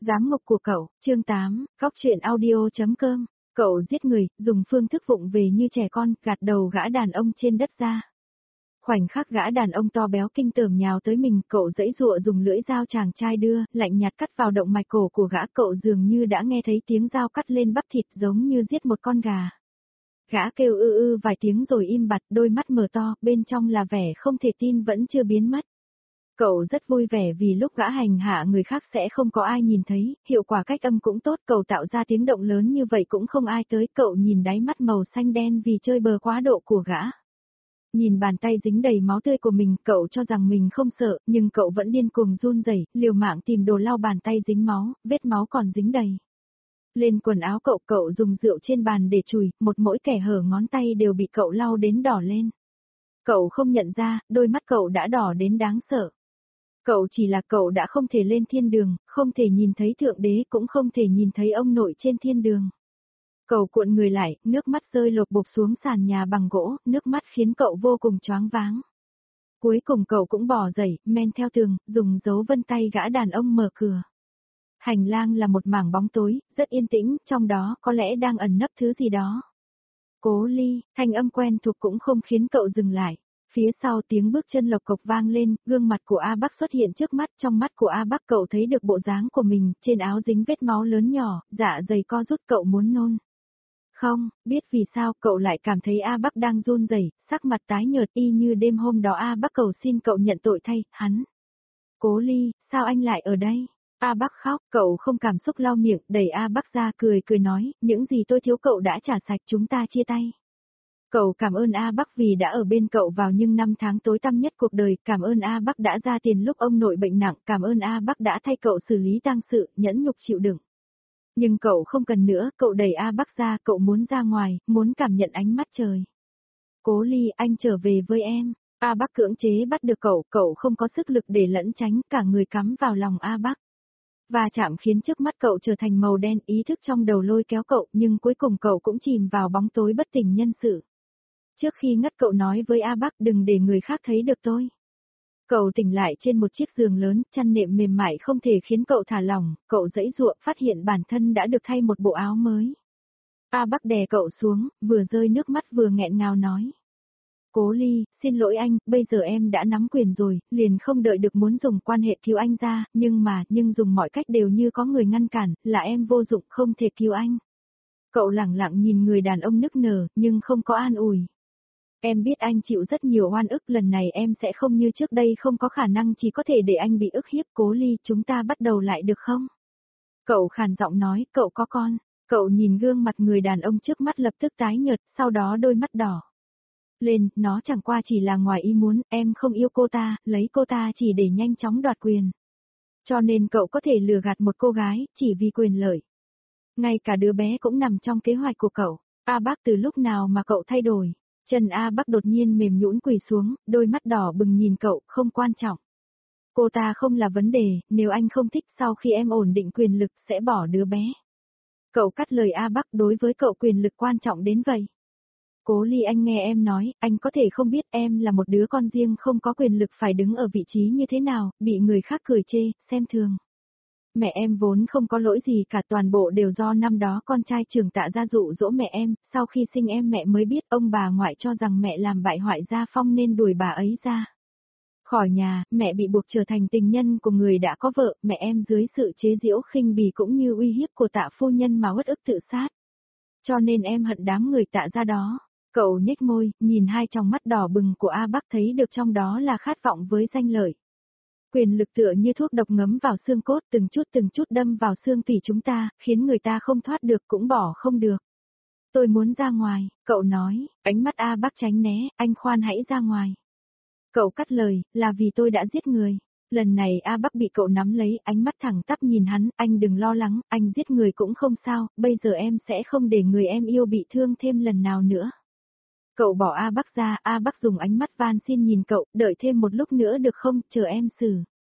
Giám ngục của cậu, chương 8, góc truyện audio.com. Cậu giết người, dùng phương thức vụng về như trẻ con, gạt đầu gã đàn ông trên đất ra. Khoảnh khắc gã đàn ông to béo kinh tởm nhào tới mình, cậu giãy giụa dùng lưỡi dao chàng trai đưa, lạnh nhạt cắt vào động mạch cổ của gã, cậu dường như đã nghe thấy tiếng dao cắt lên bắp thịt giống như giết một con gà. Gã kêu ư vài tiếng rồi im bặt, đôi mắt mở to, bên trong là vẻ không thể tin vẫn chưa biến mất. Cậu rất vui vẻ vì lúc gã hành hạ người khác sẽ không có ai nhìn thấy, hiệu quả cách âm cũng tốt, cậu tạo ra tiếng động lớn như vậy cũng không ai tới, cậu nhìn đáy mắt màu xanh đen vì chơi bờ quá độ của gã. Nhìn bàn tay dính đầy máu tươi của mình, cậu cho rằng mình không sợ, nhưng cậu vẫn điên cuồng run rẩy, liều mạng tìm đồ lau bàn tay dính máu, vết máu còn dính đầy. Lên quần áo cậu dùng rượu trên bàn để chùi, một mỗi kẻ hở ngón tay đều bị cậu lau đến đỏ lên. Cậu không nhận ra, đôi mắt cậu đã đỏ đến đáng sợ. Cậu chỉ là cậu đã không thể lên thiên đường, không thể nhìn thấy thượng đế cũng không thể nhìn thấy ông nội trên thiên đường. Cậu cuộn người lại, nước mắt rơi lột bột xuống sàn nhà bằng gỗ, nước mắt khiến cậu vô cùng choáng váng. Cuối cùng cậu cũng bò dậy, men theo tường, dùng dấu vân tay gã đàn ông mở cửa. Hành lang là một mảng bóng tối, rất yên tĩnh, trong đó có lẽ đang ẩn nấp thứ gì đó. Cố Ly, thanh âm quen thuộc cũng không khiến cậu dừng lại. Phía sau tiếng bước chân lộc cộc vang lên, gương mặt của A Bắc xuất hiện trước mắt, trong mắt của A Bắc cậu thấy được bộ dáng của mình, trên áo dính vết máu lớn nhỏ, dạ dày co rút cậu muốn nôn. Không, biết vì sao cậu lại cảm thấy A Bắc đang run rẩy, sắc mặt tái nhợt y như đêm hôm đó A Bắc cầu xin cậu nhận tội thay, hắn. Cố Ly, sao anh lại ở đây? A Bắc khóc, cậu không cảm xúc lau miệng, đẩy A Bắc ra cười nói, những gì tôi thiếu cậu đã trả sạch, chúng ta chia tay. Cậu cảm ơn A Bắc vì đã ở bên cậu vào những năm tháng tối tăm nhất cuộc đời, cảm ơn A Bắc đã ra tiền lúc ông nội bệnh nặng, cảm ơn A Bắc đã thay cậu xử lý tang sự, nhẫn nhục chịu đựng. Nhưng cậu không cần nữa, cậu đẩy A Bắc ra, cậu muốn ra ngoài, muốn cảm nhận ánh mắt trời. Cố Ly, anh trở về với em. A Bắc cưỡng chế bắt được cậu không có sức lực để lẩn tránh, cả người cắm vào lòng A Bắc. Va chạm khiến trước mắt cậu trở thành màu đen, ý thức trong đầu lôi kéo cậu, nhưng cuối cùng cậu cũng chìm vào bóng tối bất tỉnh nhân sự. Trước khi ngất cậu nói với A Bắc đừng để người khác thấy được tôi. Cậu tỉnh lại trên một chiếc giường lớn, chăn nệm mềm mại không thể khiến cậu thả lỏng, cậu giãy giụa phát hiện bản thân đã được thay một bộ áo mới. A Bắc đè cậu xuống, vừa rơi nước mắt vừa nghẹn ngào nói. Cố Ly, xin lỗi anh, bây giờ em đã nắm quyền rồi, liền không đợi được muốn dùng quan hệ cứu anh ra, nhưng dùng mọi cách đều như có người ngăn cản, là em vô dụng không thể cứu anh. Cậu lẳng lặng nhìn người đàn ông nức nở, nhưng không có an ủi. Em biết anh chịu rất nhiều oan ức, lần này em sẽ không như trước đây, không có khả năng chỉ có thể để anh bị ức hiếp. Cố Ly, chúng ta bắt đầu lại được không? Cậu khàn giọng nói, cậu có con. Cậu nhìn gương mặt người đàn ông trước mắt lập tức tái nhợt, sau đó đôi mắt đỏ lên, nó chẳng qua chỉ là ngoài ý muốn, em không yêu cô ta, lấy cô ta chỉ để nhanh chóng đoạt quyền. Cho nên cậu có thể lừa gạt một cô gái, chỉ vì quyền lợi. Ngay cả đứa bé cũng nằm trong kế hoạch của cậu. A Bắc, từ lúc nào mà cậu thay đổi? Chân A Bắc đột nhiên mềm nhũn quỳ xuống, đôi mắt đỏ bừng nhìn cậu, không quan trọng. Cô ta không là vấn đề, nếu anh không thích sau khi em ổn định quyền lực sẽ bỏ đứa bé. Cậu cắt lời A Bắc, đối với cậu quyền lực quan trọng đến vậy. Cố Ly, anh nghe em nói, anh có thể không biết em là một đứa con riêng không có quyền lực phải đứng ở vị trí như thế nào, bị người khác cười chê, xem thường. Mẹ em vốn không có lỗi gì cả, toàn bộ đều do năm đó con trai Trường Tạ gia dụ dỗ mẹ em, sau khi sinh em mẹ mới biết ông bà ngoại cho rằng mẹ làm bại hoại gia phong nên đuổi bà ấy ra khỏi nhà, mẹ bị buộc trở thành tình nhân của người đã có vợ, mẹ em dưới sự chế giễu khinh bỉ cũng như uy hiếp của Tạ phu nhân mà uất ức tự sát. Cho nên em hận đám người Tạ gia đó. Cậu nhếch môi, nhìn hai tròng mắt đỏ bừng của A Bắc thấy được trong đó là khát vọng với danh lợi. Quyền lực tựa như thuốc độc ngấm vào xương cốt, từng chút đâm vào xương tủy chúng ta, khiến người ta không thoát được cũng bỏ không được. Tôi muốn ra ngoài, cậu nói, ánh mắt A Bắc tránh né, anh khoan hãy ra ngoài. Cậu cắt lời, là vì tôi đã giết người. Lần này A Bắc bị cậu nắm lấy, ánh mắt thẳng tắp nhìn hắn, anh đừng lo lắng, anh giết người cũng không sao, bây giờ em sẽ không để người em yêu bị thương thêm lần nào nữa. Cậu bỏ A Bắc ra, A Bắc dùng ánh mắt van xin nhìn cậu, đợi thêm một lúc nữa được không, chờ em xử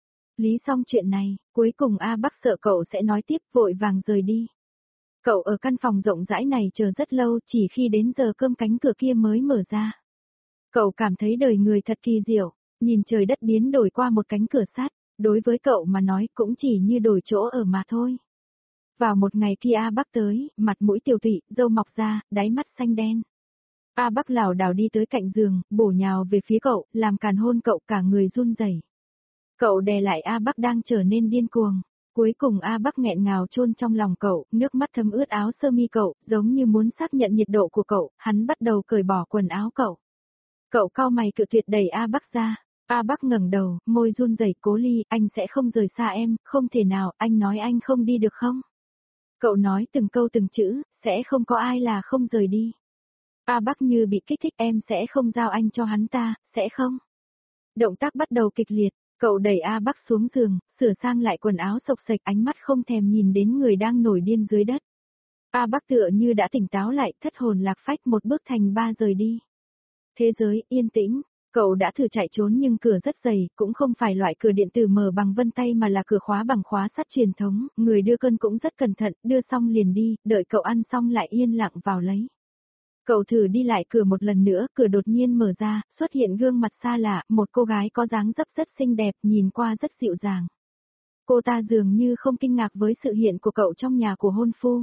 lý xong chuyện này. Cuối cùng A Bắc sợ cậu sẽ nói tiếp, vội vàng rời đi. Cậu ở căn phòng rộng rãi này chờ rất lâu, chỉ khi đến giờ cơm cánh cửa kia mới mở ra. Cậu cảm thấy đời người thật kỳ diệu, nhìn trời đất biến đổi qua một cánh cửa sắt, Đối với cậu mà nói cũng chỉ như đổi chỗ ở mà thôi. Vào một ngày kia A Bắc tới, mặt mũi tiều tụy, râu mọc ra, đáy mắt xanh đen. A Bắc lảo đảo đi tới cạnh giường, bổ nhào về phía cậu, làm càn hôn cậu cả người run rẩy. Cậu đè lại A Bắc đang trở nên điên cuồng. Cuối cùng A Bắc nghẹn ngào chôn trong lòng cậu, nước mắt thấm ướt áo sơ mi cậu, giống như muốn xác nhận nhiệt độ của cậu, hắn bắt đầu cởi bỏ quần áo cậu. Cậu cau mày cự tuyệt đẩy A Bắc ra. A Bắc ngẩng đầu, môi run rẩy, Cố Ly, anh sẽ không rời xa em, không thể nào, anh nói anh không đi được không? Cậu nói từng câu từng chữ, sẽ không có ai là không rời đi. A Bắc như bị kích thích, em sẽ không giao anh cho hắn ta, sẽ không? Động tác bắt đầu kịch liệt, cậu đẩy A Bắc xuống giường, sửa sang lại quần áo xộc xệch, ánh mắt không thèm nhìn đến người đang nổi điên dưới đất. A Bắc tựa như đã tỉnh táo lại, thất hồn lạc phách một bước thành ba rời đi. Thế giới yên tĩnh, cậu đã thử chạy trốn nhưng cửa rất dày, cũng không phải loại cửa điện tử mở bằng vân tay mà là cửa khóa bằng khóa sắt truyền thống, người đưa cân cũng rất cẩn thận, đưa xong liền đi, đợi cậu ăn xong lại yên lặng vào lấy. Cậu thử đi lại cửa một lần nữa, cửa đột nhiên mở ra, xuất hiện gương mặt xa lạ, một cô gái có dáng dấp rất xinh đẹp, nhìn qua rất dịu dàng. Cô ta dường như không kinh ngạc với sự hiện của cậu trong nhà của hôn phu.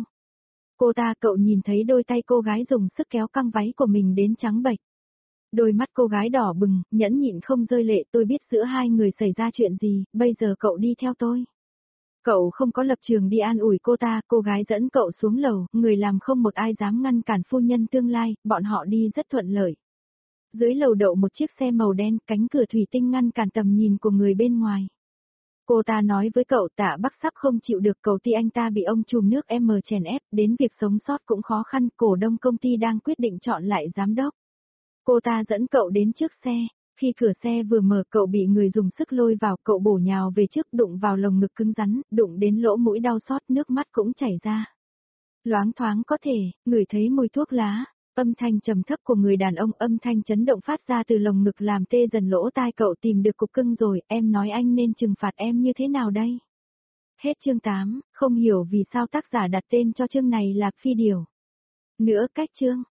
Cậu nhìn thấy đôi tay cô gái dùng sức kéo căng váy của mình đến trắng bệch. Đôi mắt cô gái đỏ bừng, nhẫn nhịn không rơi lệ, tôi biết giữa hai người xảy ra chuyện gì, bây giờ cậu đi theo tôi. Cậu không có lập trường đi an ủi cô ta, cô gái dẫn cậu xuống lầu, người làm không một ai dám ngăn cản phu nhân tương lai, bọn họ đi rất thuận lợi. Dưới lầu đậu một chiếc xe màu đen, cánh cửa thủy tinh ngăn cản tầm nhìn của người bên ngoài. Cô ta nói với cậu Tạ Bắc sắp không chịu được, cầu ty anh ta bị ông trùm nước M chèn ép, đến việc sống sót cũng khó khăn, cổ đông công ty đang quyết định chọn lại giám đốc. Cô ta dẫn cậu đến trước xe, khi cửa xe vừa mở cậu bị người dùng sức lôi vào, cậu bổ nhào về trước đụng vào lồng ngực cứng rắn, đụng đến lỗ mũi đau xót, nước mắt cũng chảy ra. Loáng thoáng có thể, ngửi thấy mùi thuốc lá, âm thanh trầm thấp của người đàn ông, âm thanh chấn động phát ra từ lồng ngực làm tê dần lỗ tai cậu. Tìm được cục cưng rồi, em nói anh nên trừng phạt em như thế nào đây? Hết chương 8, không hiểu vì sao tác giả đặt tên cho chương này là Phi Điểu. Nữa cách chương.